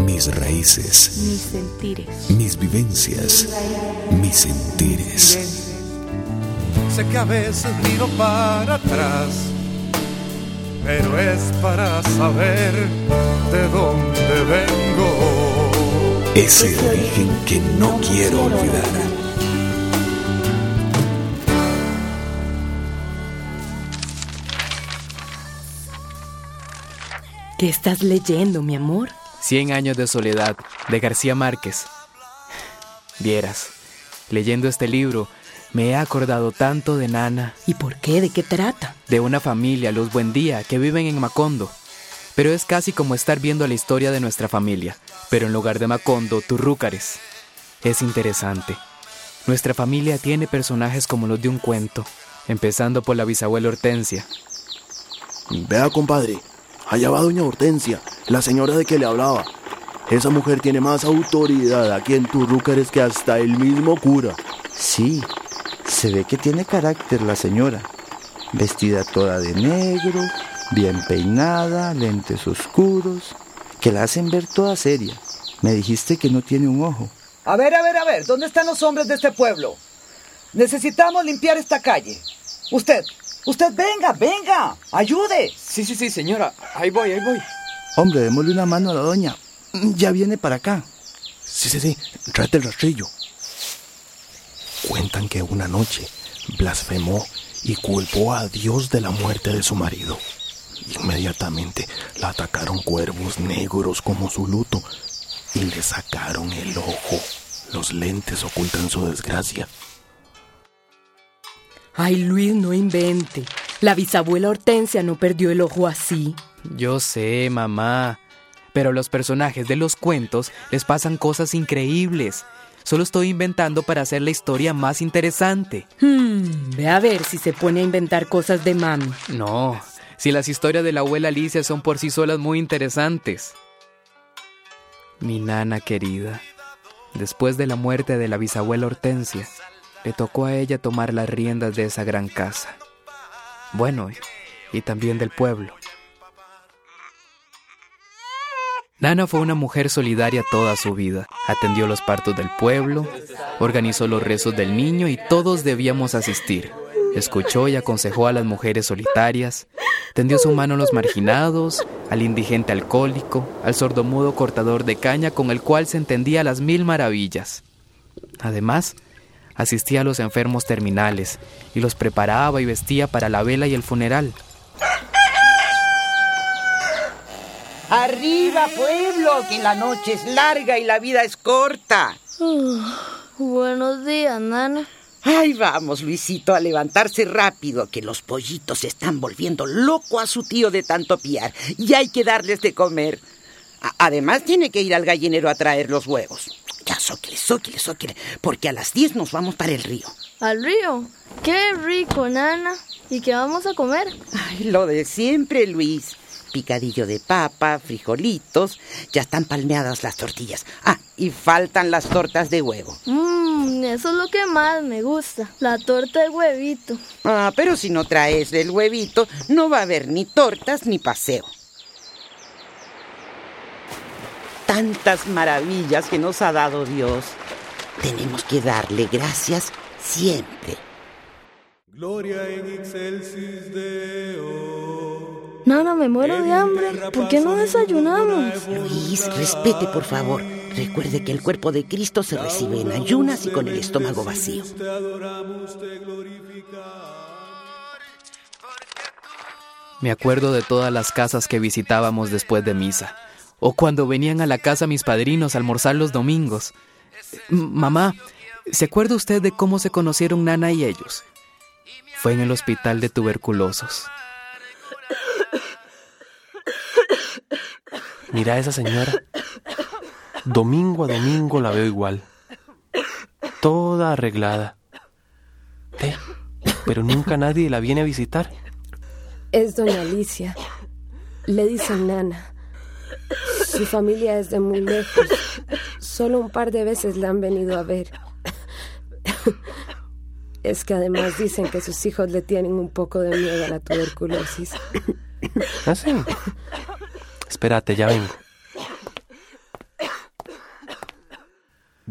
mis raíces, mis sentires, mis vivencias, mis sentires. Sé que a veces miro para atrás, pero es para saber de dónde vengo. Ese origen que no quiero olvidar. ¿Qué estás leyendo, mi amor? 100 años de soledad, de García Márquez. Vieras, leyendo este libro, me he acordado tanto de Nana. ¿Y por qué? ¿De qué trata? De una familia, los Buendía, que viven en Macondo. Pero es casi como estar viendo la historia de nuestra familia, pero en lugar de Macondo, Turrúcares. Es interesante. Nuestra familia tiene personajes como los de un cuento, empezando por la bisabuela Hortensia. Vea, compadre, allá va doña Hortensia, la señora de que le hablaba. Esa mujer tiene más autoridad aquí en Turrúcares que hasta el mismo cura. Sí, se ve que tiene carácter la señora. Vestida toda de negro, bien peinada, lentes oscuros, que la hacen ver toda seria. Me dijiste que no tiene un ojo. A ver, ¿dónde están los hombres de este pueblo? Necesitamos limpiar esta calle. Usted, venga, ayude. Sí, señora, ahí voy. Hombre, démosle una mano a la doña. Ya viene para acá. Sí, tráete el rastrillo. Cuentan que una noche blasfemó y culpó a Dios de la muerte de su marido. Inmediatamente la atacaron cuervos negros como su luto y le sacaron el ojo. Los lentes ocultan su desgracia. Ay, Luis, no invente. La bisabuela Hortensia no perdió el ojo así. Yo sé, mamá, pero a los personajes de los cuentos les pasan cosas increíbles. Solo estoy inventando para hacer la historia más interesante. Ve a ver si se pone a inventar cosas de mami. No, si las historias de la abuela Alicia son por sí solas muy interesantes. Mi nana querida, después de la muerte de la bisabuela Hortensia, le tocó a ella tomar las riendas de esa gran casa. Bueno, y también del pueblo. Nana fue una mujer solidaria toda su vida. Atendió los partos del pueblo, organizó los rezos del niño y todos debíamos asistir. Escuchó y aconsejó a las mujeres solitarias, tendió su mano a los marginados, al indigente alcohólico, al sordomudo cortador de caña con el cual se entendía a las 1000 maravillas. Además, asistía a los enfermos terminales y los preparaba y vestía para la vela y el funeral. Arriba, pueblo, que la noche es larga y la vida es corta. Buenos días, Nana. Ay, vamos, Luisito, a levantarse rápido, que los pollitos se están volviendo loco a su tío de tanto piar y hay que darles de comer. Además, tiene que ir al gallinero a traer los huevos. Ya, zóquile, porque a las 10 nos vamos para el río. ¿Al río? ¡Qué rico, Nana! ¿Y qué vamos a comer? Ay, lo de siempre, Luis. Picadillo de papa, frijolitos, ya están palmeadas las tortillas. Y faltan las tortas de huevo. Eso es lo que más me gusta, la torta de huevito. Pero si no traes el huevito, no va a haber ni tortas ni paseo. Tantas maravillas que nos ha dado Dios. Tenemos que darle gracias siempre. Gloria in excelsis Deo. Nana, me muero de hambre. ¿Por qué no desayunamos? Luis, respete, por favor. Recuerde que el cuerpo de Cristo se recibe en ayunas y con el estómago vacío. Me acuerdo de todas las casas que visitábamos después de misa, o cuando venían a la casa mis padrinos a almorzar los domingos. Mamá, ¿se acuerda usted de cómo se conocieron Nana y ellos? Fue en el hospital de tuberculosos. Mira a esa señora. Domingo a domingo la veo igual. Toda arreglada. Pero nunca nadie la viene a visitar. Es doña Alicia. Le dicen Nana. Su familia es de muy lejos. Solo un par de veces la han venido a ver. Es que además dicen que sus hijos le tienen un poco de miedo a la tuberculosis. ¿Ah, sí? Espérate, ya vengo.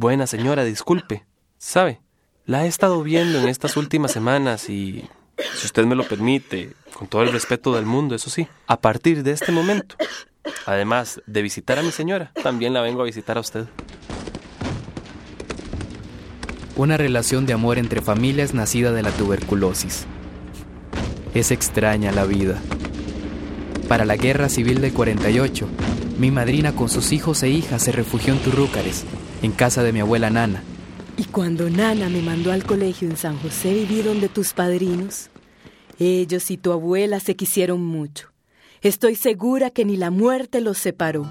Buena señora, disculpe. ¿Sabe? La he estado viendo en estas últimas semanas y, si usted me lo permite, con todo el respeto del mundo, eso sí, a partir de este momento, además de visitar a mi señora, también la vengo a visitar a usted. Una relación de amor entre familias nacida de la tuberculosis. Es extraña la vida. Para la Guerra Civil del 48, mi madrina con sus hijos e hijas se refugió en Turrúcares, en casa de mi abuela Nana. Y cuando Nana me mandó al colegio en San José, viví donde tus padrinos. Ellos y tu abuela se quisieron mucho. Estoy segura que ni la muerte los separó.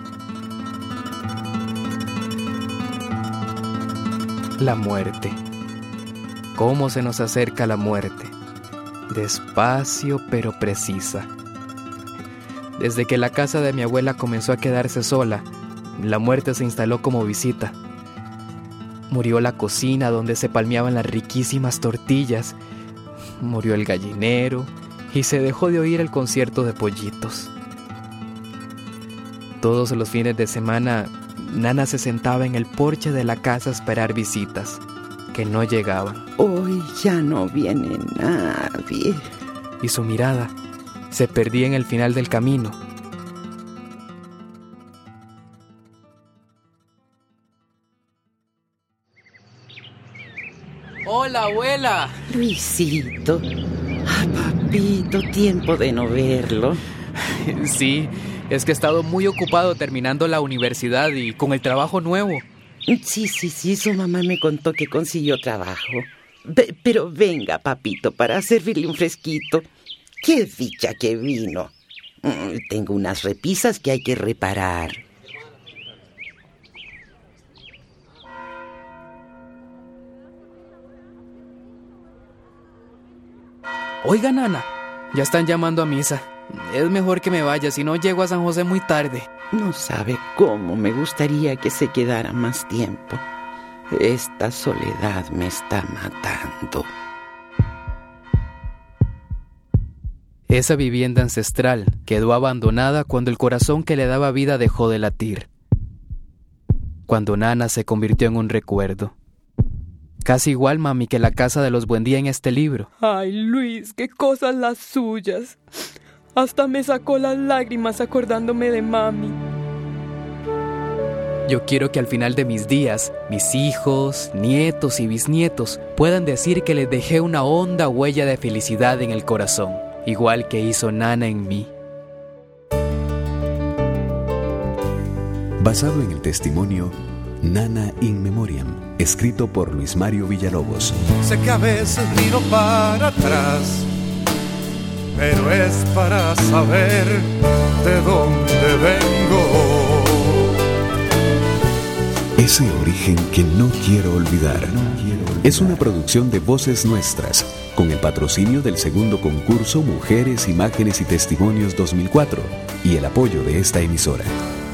La muerte. ¿Cómo se nos acerca la muerte? Despacio pero precisa. Desde que la casa de mi abuela comenzó a quedarse sola, la muerte se instaló como visita. Murió la cocina donde se palmeaban las riquísimas tortillas. Murió el gallinero y se dejó de oír el concierto de pollitos. Todos los fines de semana, Nana se sentaba en el porche de la casa a esperar visitas, que no llegaban. Hoy ya no viene nadie. Y su mirada se perdía en el final del camino. ¡Hola, abuela! Luisito. Papito, tiempo de no verlo. Sí, es que he estado muy ocupado terminando la universidad y con el trabajo nuevo. Sí, su mamá me contó que consiguió trabajo. Pero venga, papito, para servirle un fresquito. ¡Qué dicha que vino! Tengo unas repisas que hay que reparar. Oiga, Nana, ya están llamando a misa. Es mejor que me vaya, si no llego a San José muy tarde. No sabe cómo me gustaría que se quedara más tiempo. Esta soledad me está matando. Esa vivienda ancestral quedó abandonada cuando el corazón que le daba vida dejó de latir. Cuando Nana se convirtió en un recuerdo. Casi igual, mami, que la casa de los Buendía en este libro. Ay, Luis, qué cosas las suyas. Hasta me sacó las lágrimas acordándome de mami. Yo quiero que al final de mis días, mis hijos, nietos y bisnietos puedan decir que les dejé una honda huella de felicidad en el corazón, igual que hizo Nana en mí. Basado en el testimonio Nana in Memoriam, escrito por Luis Mario Villalobos. Sé que a veces miro para atrás, pero es para saber de dónde vengo. Ese origen que no quiero olvidar. Es una producción de Voces Nuestras, con el patrocinio del segundo concurso Mujeres, Imágenes y Testimonios 2004 y el apoyo de esta emisora.